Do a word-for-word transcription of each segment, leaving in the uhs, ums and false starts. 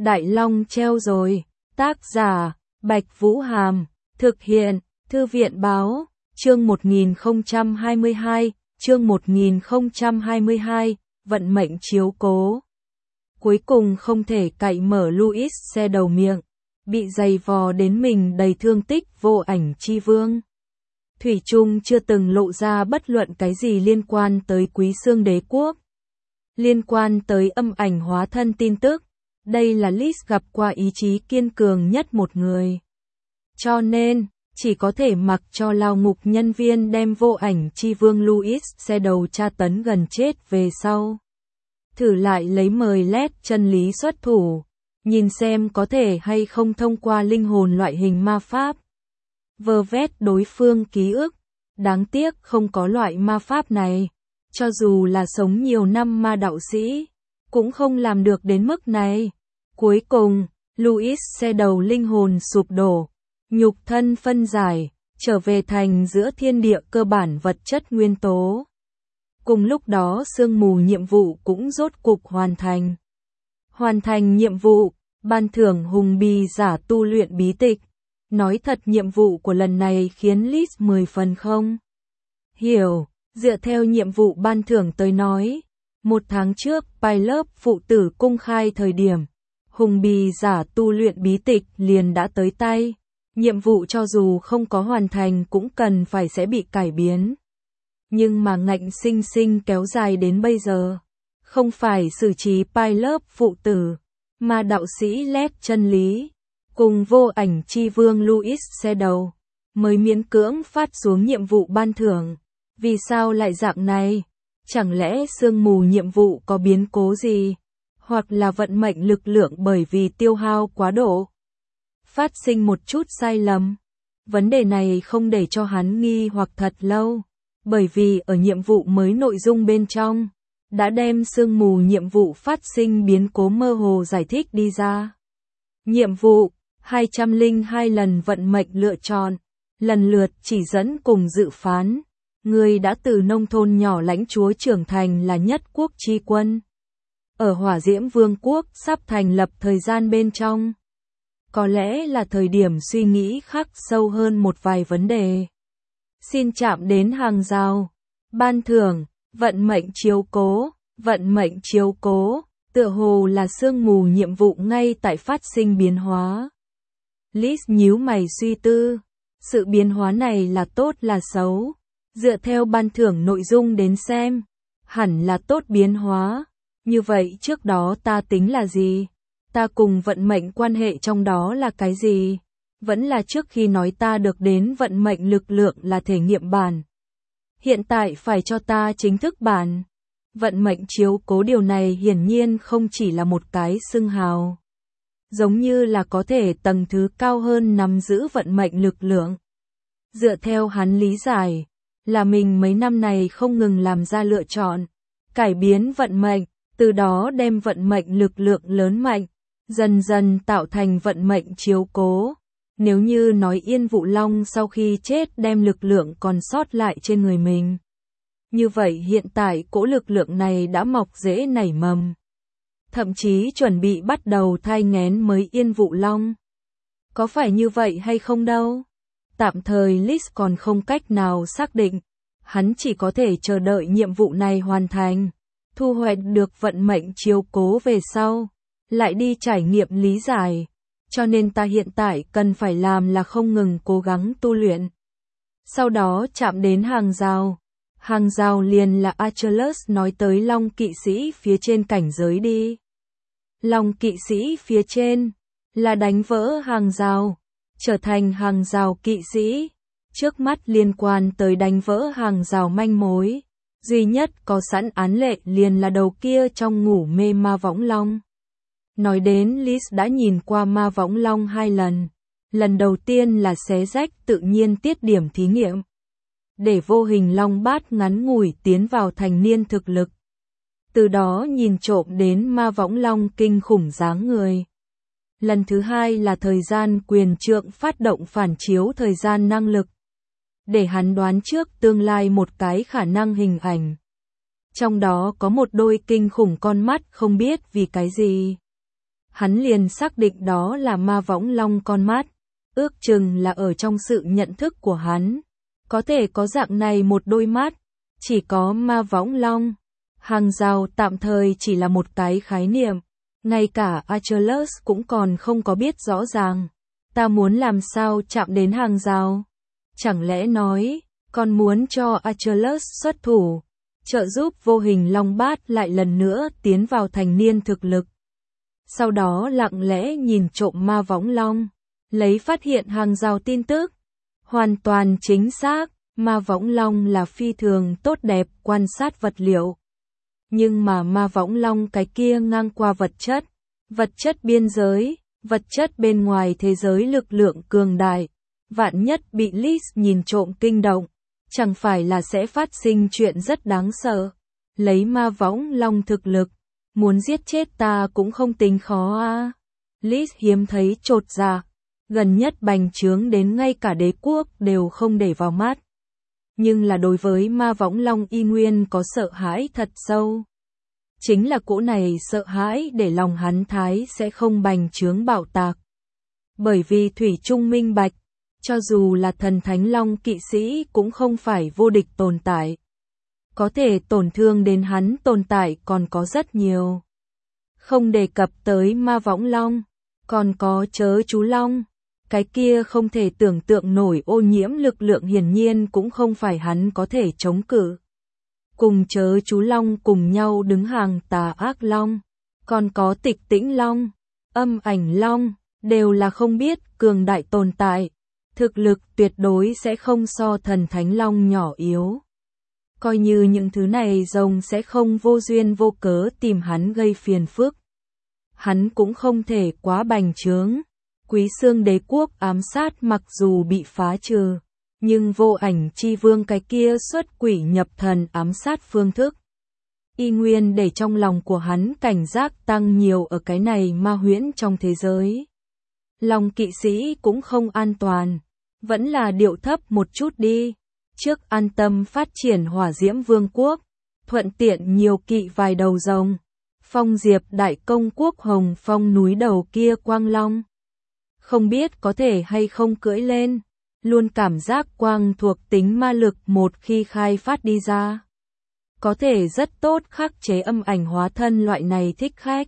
Đại Long treo rồi. Tác giả, Bạch Vũ Hàm. Thực hiện, Thư viện Báo. Chương một nghìn không trăm hai mươi hai, chương một nghìn không trăm hai mươi hai, vận mệnh chiếu cố. Cuối cùng không thể cậy mở Louis xe đầu miệng, bị giày vò đến mình đầy thương tích vô ảnh chi vương. Thủy chung chưa từng lộ ra bất luận cái gì liên quan tới Quý Xương Đế Quốc. Liên quan tới âm ảnh hóa thân tin tức, đây là Liz gặp qua ý chí kiên cường nhất một người. Cho nên, chỉ có thể mặc cho lao ngục nhân viên đem vô ảnh chi vương Louis xe đầu tra tấn gần chết về sau. Thử lại lấy mời lét chân lý xuất thủ, nhìn xem có thể hay không thông qua linh hồn loại hình ma pháp. Vơ vét đối phương ký ức, đáng tiếc không có loại ma pháp này. Cho dù là sống nhiều năm ma đạo sĩ, cũng không làm được đến mức này. Cuối cùng, Louis xe đầu linh hồn sụp đổ, nhục thân phân giải, trở về thành giữa thiên địa cơ bản vật chất nguyên tố. Cùng lúc đó sương mù nhiệm vụ cũng rốt cục hoàn thành. Hoàn thành nhiệm vụ, ban thưởng hùng bì giả tu luyện bí tịch. Nói thật nhiệm vụ của lần này khiến Liz mười phần không hiểu. Dựa theo nhiệm vụ ban thưởng tới nói, một tháng trước Pilot phụ tử công khai thời điểm, hùng bì giả tu luyện bí tịch liền đã tới tay. Nhiệm vụ cho dù không có hoàn thành cũng cần phải sẽ bị cải biến. Nhưng mà ngạnh sinh sinh kéo dài đến bây giờ. Không phải xử trí Pilot phụ tử, mà đạo sĩ lét chân lý, cùng vô ảnh chi vương Louis xe đầu, mới miễn cưỡng phát xuống nhiệm vụ ban thưởng. Vì sao lại dạng này? Chẳng lẽ sương mù nhiệm vụ có biến cố gì? Hoặc là vận mệnh lực lượng bởi vì tiêu hao quá độ phát sinh một chút sai lầm? Vấn đề này không để cho hắn nghi hoặc thật lâu, bởi vì ở nhiệm vụ mới nội dung bên trong, đã đem sương mù nhiệm vụ phát sinh biến cố mơ hồ giải thích đi ra. Nhiệm vụ, hai trăm lẻ hai lần vận mệnh lựa chọn, lần lượt chỉ dẫn cùng dự phán. Người đã từ nông thôn nhỏ lãnh chúa trưởng thành là nhất quốc chi quân. Ở Hỏa Diễm Vương quốc sắp thành lập thời gian bên trong. Có lẽ là thời điểm suy nghĩ khắc sâu hơn một vài vấn đề. Xin chạm đến hàng rào. Ban thưởng, vận mệnh chiếu cố, vận mệnh chiếu cố, tựa hồ là sương mù nhiệm vụ ngay tại phát sinh biến hóa. Liz nhíu mày suy tư, sự biến hóa này là tốt là xấu? Dựa theo ban thưởng nội dung đến xem, hẳn là tốt biến hóa. Như vậy trước đó ta tính là gì? Ta cùng vận mệnh quan hệ trong đó là cái gì? Vẫn là trước khi nói ta được đến vận mệnh lực lượng là thể nghiệm bản. Hiện tại phải cho ta chính thức bản. Vận mệnh chiếu cố điều này hiển nhiên không chỉ là một cái xưng hào. Giống như là có thể tầng thứ cao hơn nắm giữ vận mệnh lực lượng. Dựa theo hắn lý giải, là mình mấy năm này không ngừng làm ra lựa chọn, cải biến vận mệnh, từ đó đem vận mệnh lực lượng lớn mạnh, dần dần tạo thành vận mệnh chiếu cố. Nếu như nói Yên Vũ Long sau khi chết đem lực lượng còn sót lại trên người mình. Như vậy hiện tại cỗ lực lượng này đã mọc rễ nảy mầm. Thậm chí chuẩn bị bắt đầu thai nghén mới Yên Vũ Long. Có phải như vậy hay không đâu? Tạm thời Liz còn không cách nào xác định, hắn chỉ có thể chờ đợi nhiệm vụ này hoàn thành, thu hoạch được vận mệnh chiếu cố về sau, lại đi trải nghiệm lý giải, cho nên ta hiện tại cần phải làm là không ngừng cố gắng tu luyện. Sau đó chạm đến hàng rào, hàng rào liền là Achilles nói tới Long kỵ sĩ phía trên cảnh giới đi. Long kỵ sĩ phía trên, là đánh vỡ hàng rào, trở thành hàng rào kỵ sĩ. Trước mắt liên quan tới đánh vỡ hàng rào manh mối, duy nhất có sẵn án lệ liền là đầu kia trong ngủ mê ma võng long. Nói đến Liz đã nhìn qua ma võng long hai lần. Lần đầu tiên là xé rách tự nhiên tiết điểm thí nghiệm, để vô hình long bát ngắn ngủi tiến vào thành niên thực lực. Từ đó nhìn trộm đến ma võng long kinh khủng dáng người. Lần thứ hai là thời gian quyền trượng phát động phản chiếu thời gian năng lực, để hắn đoán trước tương lai một cái khả năng hình ảnh. Trong đó có một đôi kinh khủng con mắt không biết vì cái gì. hắn liền xác định đó là ma võng long con mắt, ước chừng là ở trong sự nhận thức của hắn. Có thể có dạng này một đôi mắt, chỉ có ma võng long. Hàng rào tạm thời chỉ là một cái khái niệm, ngay cả Achilles cũng còn không có biết rõ ràng. Ta muốn làm sao chạm đến hàng rào? Chẳng lẽ nói, con muốn cho Achilles xuất thủ, trợ giúp vô hình long bát lại lần nữa tiến vào thành niên thực lực. Sau đó lặng lẽ nhìn trộm ma võng long, lấy phát hiện hàng rào tin tức. Hoàn toàn chính xác, ma võng long là phi thường tốt đẹp quan sát vật liệu. Nhưng mà ma võng long cái kia ngang qua vật chất, vật chất biên giới, vật chất bên ngoài thế giới lực lượng cường đại. Vạn nhất bị Liz nhìn trộm kinh động, chẳng phải là sẽ phát sinh chuyện rất đáng sợ. Lấy ma võng long thực lực, muốn giết chết ta cũng không tính khó à. Liz hiếm thấy chột dạ, gần nhất bành trướng đến ngay cả đế quốc đều không để vào mắt. Nhưng là đối với ma võng long y nguyên có sợ hãi thật sâu. Chính là cỗ này sợ hãi để lòng hắn thái sẽ không bành trướng bạo tạc. Bởi vì thủy trung minh bạch, cho dù là thần thánh long kỵ sĩ cũng không phải vô địch tồn tại. Có thể tổn thương đến hắn tồn tại còn có rất nhiều. Không đề cập tới ma võng long, còn có chớ chú long. Cái kia không thể tưởng tượng nổi ô nhiễm lực lượng hiển nhiên cũng không phải hắn có thể chống cự. Cùng chớ chú long cùng nhau đứng hàng tà ác long, còn có tịch tĩnh long, âm ảnh long, đều là không biết cường đại tồn tại. Thực lực tuyệt đối sẽ không so thần thánh long nhỏ yếu. Coi như những thứ này rồng sẽ không vô duyên vô cớ tìm hắn gây phiền phức. Hắn cũng không thể quá bành trướng. Quý xương đế quốc ám sát mặc dù bị phá trừ, nhưng vô ảnh chi vương cái kia xuất quỷ nhập thần ám sát phương thức. Y nguyên để trong lòng của hắn cảnh giác tăng nhiều ở cái này ma huyễn trong thế giới. Lòng kỵ sĩ cũng không an toàn, vẫn là điệu thấp một chút đi. Trước an tâm phát triển hỏa diễm vương quốc, thuận tiện nhiều kỵ vài đầu rồng. Phong diệp đại công quốc hồng phong núi đầu kia quang long. Không biết có thể hay không cưỡi lên, luôn cảm giác quang thuộc tính ma lực một khi khai phát đi ra. Có thể rất tốt khắc chế âm ảnh hóa thân loại này thích khách.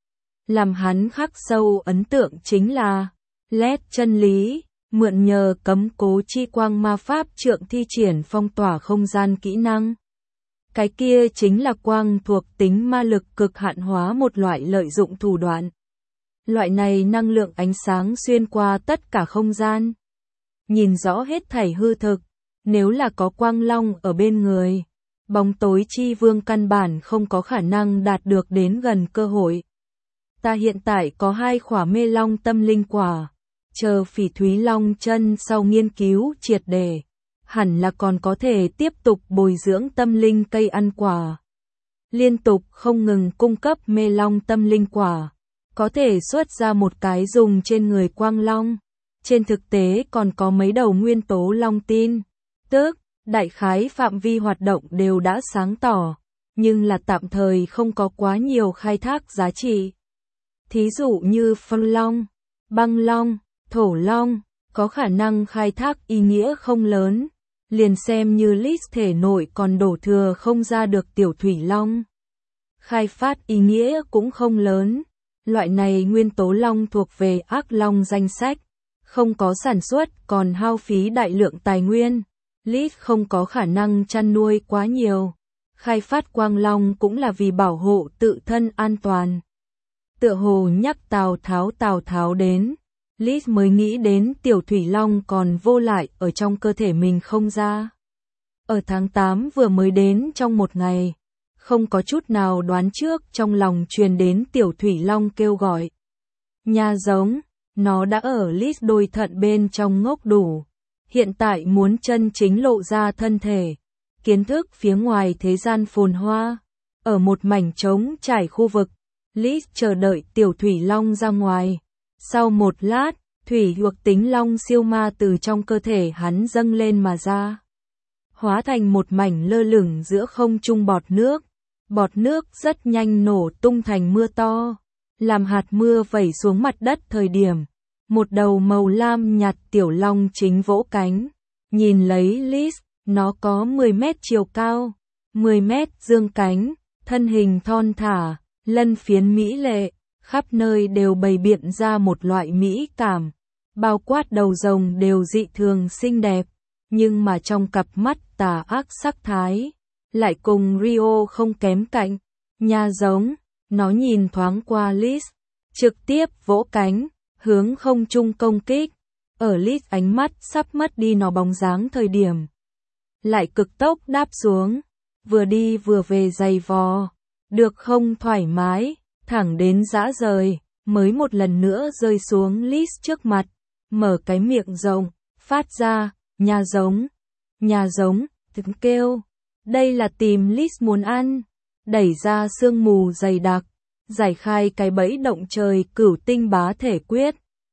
Làm hắn khắc sâu ấn tượng chính là lét chân lý, mượn nhờ cấm cố chi quang ma pháp trượng thi triển phong tỏa không gian kỹ năng. Cái kia chính là quang thuộc tính ma lực cực hạn hóa một loại lợi dụng thủ đoạn. Loại này năng lượng ánh sáng xuyên qua tất cả không gian, nhìn rõ hết thảy hư thực. Nếu là có quang long ở bên người, bóng tối chi vương căn bản không có khả năng đạt được đến gần cơ hội. Ta hiện tại có hai khỏa mê long tâm linh quả, chờ phỉ thúy long chân sau nghiên cứu triệt để, hẳn là còn có thể tiếp tục bồi dưỡng tâm linh cây ăn quả. Liên tục không ngừng cung cấp mê long tâm linh quả, có thể xuất ra một cái dùng trên người quang long. Trên thực tế còn có mấy đầu nguyên tố long tin, tức đại khái phạm vi hoạt động đều đã sáng tỏ, nhưng là tạm thời không có quá nhiều khai thác giá trị. Thí dụ như phong long, băng long, thổ long, có khả năng khai thác ý nghĩa không lớn, liền xem như list thể nội còn đổ thừa không ra được tiểu thủy long. Khai phát ý nghĩa cũng không lớn, loại này nguyên tố long thuộc về ác long danh sách, không có sản xuất còn hao phí đại lượng tài nguyên, list không có khả năng chăn nuôi quá nhiều. Khai phát quang long cũng là vì bảo hộ tự thân an toàn. Tựa hồ nhắc Tào Tháo Tào Tháo đến, Liz mới nghĩ đến tiểu thủy long còn vô lại ở trong cơ thể mình không ra. Ở tháng tám vừa mới đến trong một ngày, không có chút nào đoán trước trong lòng truyền đến tiểu thủy long kêu gọi. Nhà giống, nó đã ở Liz đôi thận bên trong ngốc đủ, hiện tại muốn chân chính lộ ra thân thể. Kiến thức phía ngoài thế gian phồn hoa, ở một mảnh trống trải khu vực, Liz chờ đợi tiểu thủy long ra ngoài. Sau một lát, thủy thuộc tính long siêu ma từ trong cơ thể hắn dâng lên mà ra, hóa thành một mảnh lơ lửng giữa không trung bọt nước. Bọt nước rất nhanh nổ tung thành mưa to. làm hạt mưa vẩy xuống mặt đất thời điểm. Một đầu màu lam nhạt tiểu long chính vỗ cánh, nhìn lấy Liz, nó có mười mét chiều cao, mười mét dương cánh, thân hình thon thả, lân phiến mỹ lệ, khắp nơi đều bày biện ra một loại mỹ cảm, bao quát đầu rồng đều dị thường xinh đẹp, nhưng mà trong cặp mắt tà ác sắc thái, lại cùng Rio không kém cạnh, nha giống, nó nhìn thoáng qua Liz, trực tiếp vỗ cánh, hướng không trung công kích, ở Liz ánh mắt sắp mất đi nó bóng dáng thời điểm. Lại cực tốc đáp xuống, vừa đi vừa về giày vò, được không thoải mái, thẳng đến dã rời, mới một lần nữa rơi xuống Liz trước mặt, mở cái miệng rộng, phát ra, nhà giống, nhà giống, tiếng kêu, đây là tìm Liz muốn ăn, đẩy ra sương mù dày đặc, giải khai cái bẫy động trời cửu tinh bá thể quyết.